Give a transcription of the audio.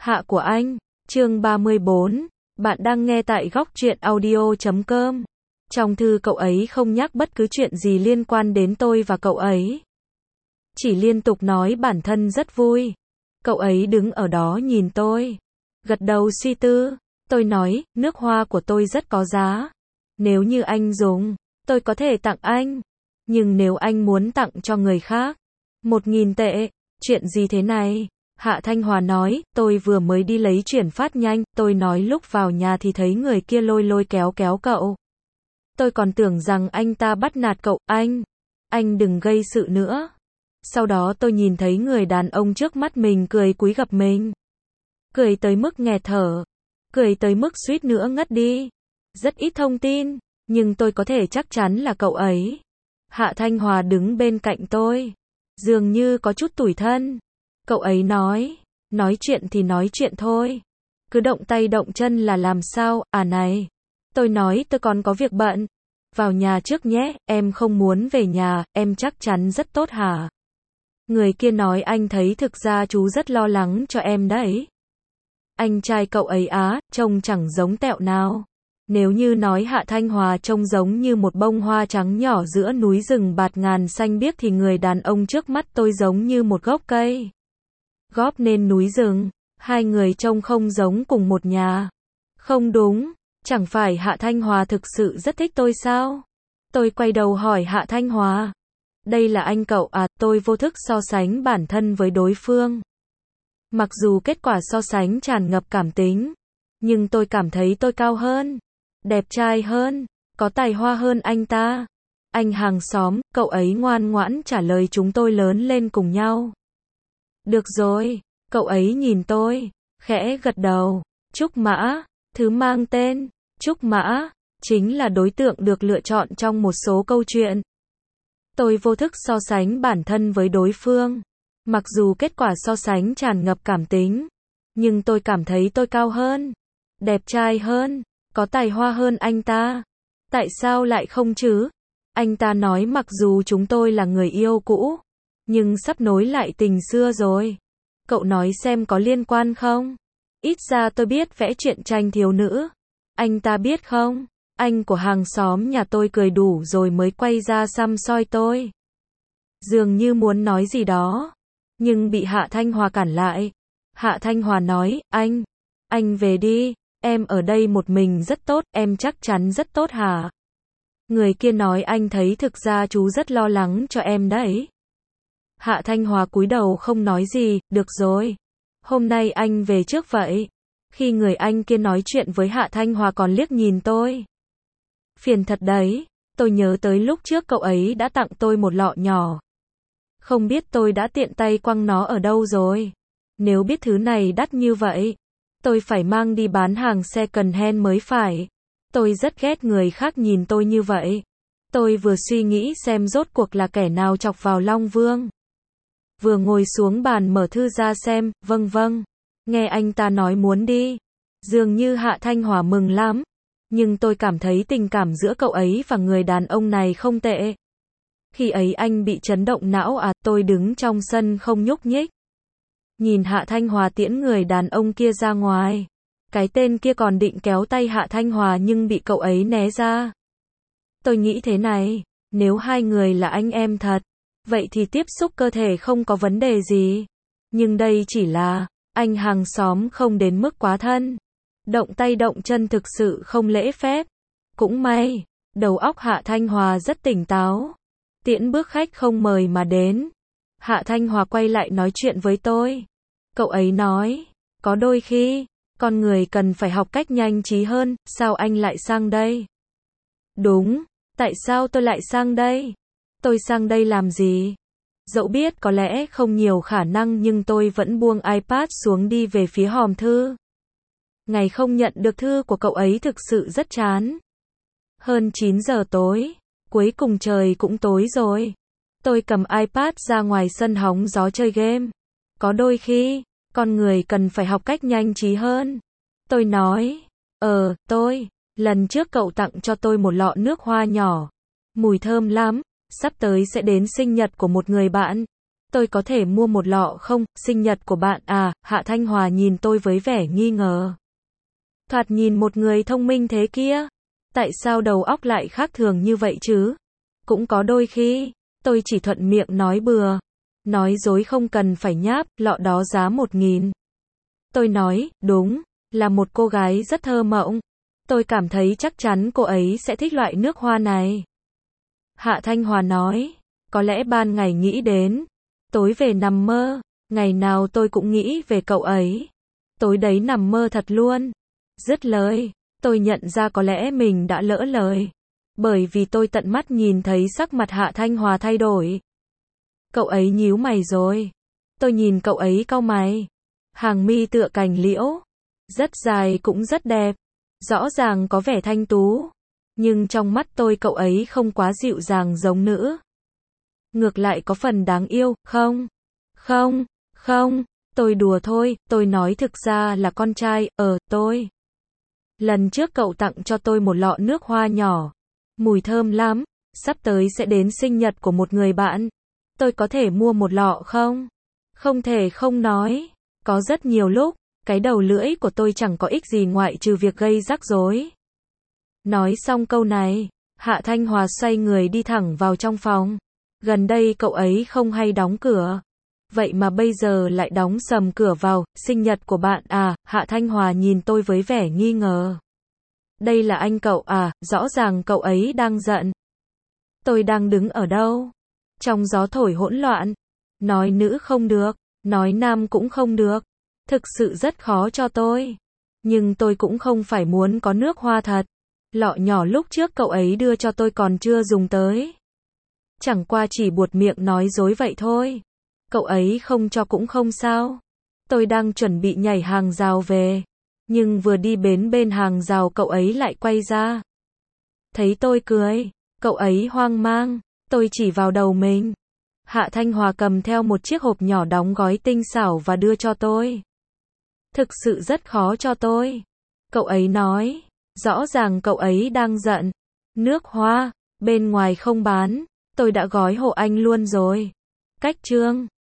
Hạ của anh, chương 34, bạn đang nghe tại góc truyện audio.com. Trong thư cậu ấy không nhắc bất cứ chuyện gì liên quan đến tôi và cậu ấy. Chỉ liên tục nói bản thân rất vui. Cậu ấy đứng ở đó nhìn tôi. Gật đầu suy tư. Tôi nói, nước hoa của tôi rất có giá. Nếu như anh dùng, tôi có thể tặng anh. Nhưng nếu anh muốn tặng cho người khác, 1.000 tệ, chuyện gì thế này? Hạ Thanh Hòa nói, tôi vừa mới đi lấy chuyển phát nhanh, tôi nói lúc vào nhà thì thấy người kia lôi lôi kéo kéo cậu. Tôi còn tưởng rằng anh ta bắt nạt cậu, anh đừng gây sự nữa. Sau đó tôi nhìn thấy người đàn ông trước mắt mình cười cúi gập mình. Cười tới mức nghẹt thở. Cười tới mức suýt nữa ngất đi. Rất ít thông tin, nhưng tôi có thể chắc chắn là cậu ấy. Hạ Thanh Hòa đứng bên cạnh tôi. Dường như có chút tủi thân. Cậu ấy nói chuyện thì nói chuyện thôi. Cứ động tay động chân là làm sao, này. Tôi nói tôi còn có việc bận. Vào nhà trước nhé, em không muốn về nhà, em chắc chắn rất tốt hả? Người kia nói anh thấy thực ra chú rất lo lắng cho em đấy. Anh trai cậu ấy trông chẳng giống tẹo nào. Nếu như nói Hạ Thanh Hòa trông giống như một bông hoa trắng nhỏ giữa núi rừng bạt ngàn xanh biếc thì người đàn ông trước mắt tôi giống như một gốc cây góp nên núi rừng. Hai người trông không giống cùng một nhà. Không đúng, chẳng phải Hạ Thanh Hòa thực sự rất thích tôi sao? Tôi quay đầu hỏi Hạ Thanh Hòa. Đây là anh cậu tôi vô thức so sánh bản thân với đối phương. Mặc dù kết quả so sánh tràn ngập cảm tính, nhưng tôi cảm thấy tôi cao hơn, đẹp trai hơn, có tài hoa hơn anh ta. Anh hàng xóm, cậu ấy ngoan ngoãn trả lời chúng tôi lớn lên cùng nhau. Được rồi, cậu ấy nhìn tôi, khẽ gật đầu. Trúc Mã, thứ mang tên Trúc Mã, chính là đối tượng được lựa chọn trong một số câu chuyện. Tôi vô thức so sánh bản thân với đối phương. Mặc dù kết quả so sánh tràn ngập cảm tính, nhưng tôi cảm thấy tôi cao hơn, đẹp trai hơn, có tài hoa hơn anh ta. Tại sao lại không chứ? Anh ta nói mặc dù chúng tôi là người yêu cũ, nhưng sắp nối lại tình xưa rồi. Cậu nói xem có liên quan không? Ít ra tôi biết vẽ truyện tranh thiếu nữ. Anh ta biết không? Anh của hàng xóm nhà tôi cười đủ rồi mới quay ra săm soi tôi. Dường như muốn nói gì đó, nhưng bị Hạ Thanh Hòa cản lại. Hạ Thanh Hòa nói, anh về đi, em ở đây một mình rất tốt, em chắc chắn rất tốt hả? Người kia nói anh thấy thực ra chú rất lo lắng cho em đấy. Hạ Thanh Hòa cúi đầu không nói gì, được rồi. Hôm nay anh về trước vậy. Khi người anh kia nói chuyện với Hạ Thanh Hòa còn liếc nhìn tôi. Phiền thật đấy, tôi nhớ tới lúc trước cậu ấy đã tặng tôi một lọ nhỏ. Không biết tôi đã tiện tay quăng nó ở đâu rồi. Nếu biết thứ này đắt như vậy, tôi phải mang đi bán hàng second hand mới phải. Tôi rất ghét người khác nhìn tôi như vậy. Tôi vừa suy nghĩ xem rốt cuộc là kẻ nào chọc vào Long Vương. Vừa ngồi xuống bàn mở thư ra xem, vâng. Nghe anh ta nói muốn đi. Dường như Hạ Thanh Hòa mừng lắm. Nhưng tôi cảm thấy tình cảm giữa cậu ấy và người đàn ông này không tệ. Khi ấy anh bị chấn động não tôi đứng trong sân không nhúc nhích. Nhìn Hạ Thanh Hòa tiễn người đàn ông kia ra ngoài. Cái tên kia còn định kéo tay Hạ Thanh Hòa nhưng bị cậu ấy né ra. Tôi nghĩ thế này, nếu hai người là anh em thật, vậy thì tiếp xúc cơ thể không có vấn đề gì. Nhưng đây chỉ là anh hàng xóm không đến mức quá thân. Động tay động chân thực sự không lễ phép. Cũng may, đầu óc Hạ Thanh Hòa rất tỉnh táo. Tiễn bước khách không mời mà đến. Hạ Thanh Hòa quay lại nói chuyện với tôi. Cậu ấy nói, có đôi khi, con người cần phải học cách nhanh trí hơn, sao anh lại sang đây? Đúng, tại sao tôi lại sang đây? Tôi sang đây làm gì? Dẫu biết có lẽ không nhiều khả năng nhưng tôi vẫn buông iPad xuống đi về phía hòm thư. Ngày không nhận được thư của cậu ấy thực sự rất chán. Hơn 9 giờ tối, cuối cùng trời cũng tối rồi. Tôi cầm iPad ra ngoài sân hóng gió chơi game. Có đôi khi, con người cần phải học cách nhanh trí hơn. Tôi nói, lần trước cậu tặng cho tôi một lọ nước hoa nhỏ. Mùi thơm lắm, sắp tới sẽ đến sinh nhật của một người bạn. Tôi có thể mua một lọ không? Sinh nhật của bạn à? Hạ Thanh Hòa nhìn tôi với vẻ nghi ngờ. Thoạt nhìn một người thông minh thế kia. Tại sao đầu óc lại khác thường như vậy chứ? Cũng có đôi khi, tôi chỉ thuận miệng nói bừa. Nói dối không cần phải nháp, lọ đó giá 1.000. Tôi nói, đúng, là một cô gái rất thơ mộng. Tôi cảm thấy chắc chắn cô ấy sẽ thích loại nước hoa này. Hạ Thanh Hòa nói, có lẽ ban ngày nghĩ đến, tối về nằm mơ, ngày nào tôi cũng nghĩ về cậu ấy. Tối đấy nằm mơ thật luôn. Dứt lời, tôi nhận ra có lẽ mình đã lỡ lời. Bởi vì tôi tận mắt nhìn thấy sắc mặt Hạ Thanh Hòa thay đổi. Cậu ấy nhíu mày rồi. Tôi nhìn cậu ấy cau mày. Hàng mi tựa cành liễu. Rất dài cũng rất đẹp. Rõ ràng có vẻ thanh tú. Nhưng trong mắt tôi cậu ấy không quá dịu dàng giống nữ. Ngược lại có phần đáng yêu, không? Không, tôi đùa thôi, tôi nói thực ra là con trai, tôi. Lần trước cậu tặng cho tôi một lọ nước hoa nhỏ. Mùi thơm lắm, sắp tới sẽ đến sinh nhật của một người bạn. Tôi có thể mua một lọ không? Không thể không nói. Có rất nhiều lúc, cái đầu lưỡi của tôi chẳng có ích gì ngoại trừ việc gây rắc rối. Nói xong câu này, Hạ Thanh Hòa xoay người đi thẳng vào trong phòng. Gần đây cậu ấy không hay đóng cửa. Vậy mà bây giờ lại đóng sầm cửa vào. Sinh nhật của bạn à? Hạ Thanh Hòa nhìn tôi với vẻ nghi ngờ. Đây là anh cậu à? Rõ ràng cậu ấy đang giận. Tôi đang đứng ở đâu? Trong gió thổi hỗn loạn. Nói nữ không được, nói nam cũng không được. Thực sự rất khó cho tôi. Nhưng tôi cũng không phải muốn có nước hoa thật. Lọ nhỏ lúc trước cậu ấy đưa cho tôi còn chưa dùng tới. Chẳng qua chỉ buột miệng nói dối vậy thôi. Cậu ấy không cho cũng không sao. Tôi đang chuẩn bị nhảy hàng rào về. Nhưng vừa đi bên hàng rào cậu ấy lại quay ra. Thấy tôi cười, cậu ấy hoang mang. Tôi chỉ vào đầu mình. Hạ Thanh Hòa cầm theo một chiếc hộp nhỏ đóng gói tinh xảo và đưa cho tôi. Thực sự rất khó cho tôi. Cậu ấy nói, rõ ràng cậu ấy đang giận. Nước hoa, bên ngoài không bán. Tôi đã gói hộ anh luôn rồi. Cách chương